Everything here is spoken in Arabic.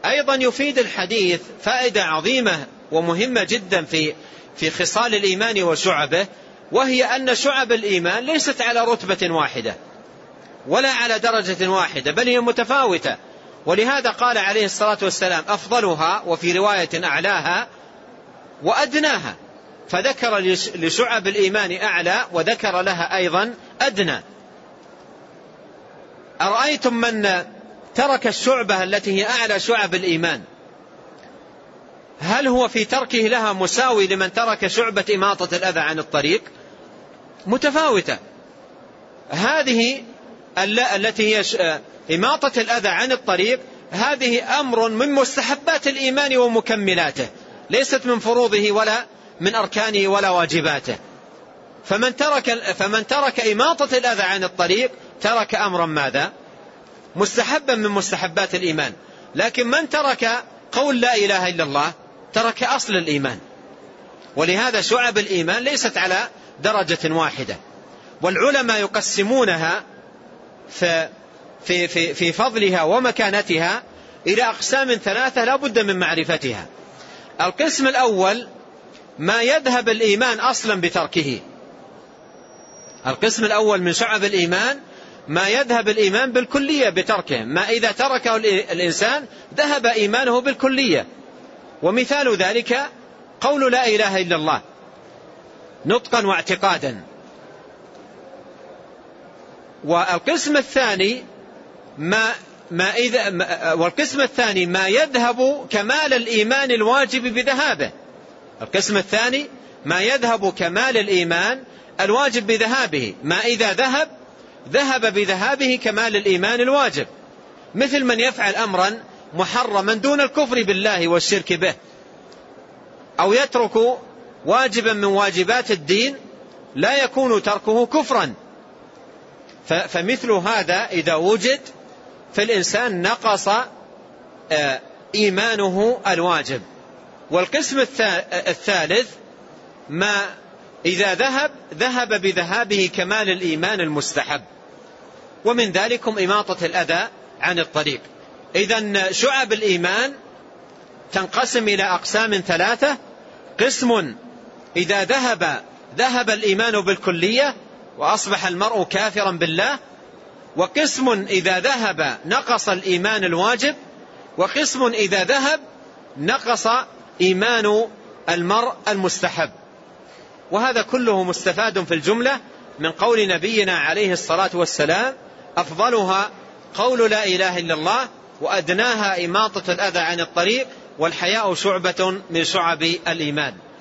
أيضا يفيد الحديث فائدة عظيمة ومهمة جدا في خصال الإيمان وشعبه، وهي أن شعب الإيمان ليست على رتبة واحدة ولا على درجة واحدة، بل هي متفاوتة. ولهذا قال عليه الصلاة والسلام أفضلها، وفي رواية أعلاها وأدناها، فذكر لشعب الإيمان أعلى وذكر لها أيضا أدنى. أرأيتم من ترك الشعبة التي هي أعلى شعب الإيمان، هل هو في تركه لها مساوي لمن ترك شعبة إماطة الأذى عن الطريق؟ متفاوتة. هذه التي هي إماطة الأذى عن الطريق، هذه أمر من مستحبات الإيمان ومكملاته، ليست من فروضه ولا من أركانه ولا واجباته. فمن ترك إماطة الأذى عن الطريق ترك أمرا ماذا؟ مستحبا من مستحبات الإيمان. لكن من ترك قول لا إله إلا الله ترك أصل الإيمان. ولهذا شعب الإيمان ليست على درجة واحدة، والعلماء يقسمونها في فضلها ومكانتها إلى أقسام ثلاثة لا بد من معرفتها. القسم الأول ما يذهب الإيمان أصلا بتركه. القسم الأول من شعب الإيمان ما يذهب الإيمان بالكلية بتركه، ما إذا تركه الإنسان ذهب إيمانه بالكلية. ومثال ذلك قول لا إله إلا الله نطقا واعتقادا. والقسم الثاني ما يذهب كمال الإيمان الواجب بذهابه. القسم الثاني ما يذهب كمال الإيمان الواجب بذهابه، ما إذا ذهب بذهابه كمال الإيمان الواجب، مثل من يفعل أمرا محرما دون الكفر بالله والشرك به، أو يترك واجبا من واجبات الدين لا يكون تركه كفرا. فمثل هذا إذا وجد فالإنسان نقص إيمانه الواجب. والقسم الثالث ما إذا ذهب بذهابه كمال الإيمان المستحب، ومن ذلكم إماطة الأذى عن الطريق. إذن شعب الإيمان تنقسم إلى أقسام ثلاثة: قسم إذا ذهب الإيمان بالكلية وأصبح المرء كافرا بالله، وقسم إذا ذهب نقص الإيمان الواجب، وقسم إذا ذهب نقص إيمان المرء المستحب. وهذا كله مستفاد في الجملة من قول نبينا عليه الصلاة والسلام أفضلها قول لا إله إلا الله، وأدناها إماطة الأذى عن الطريق، والحياء شعبة من شعب الإيمان.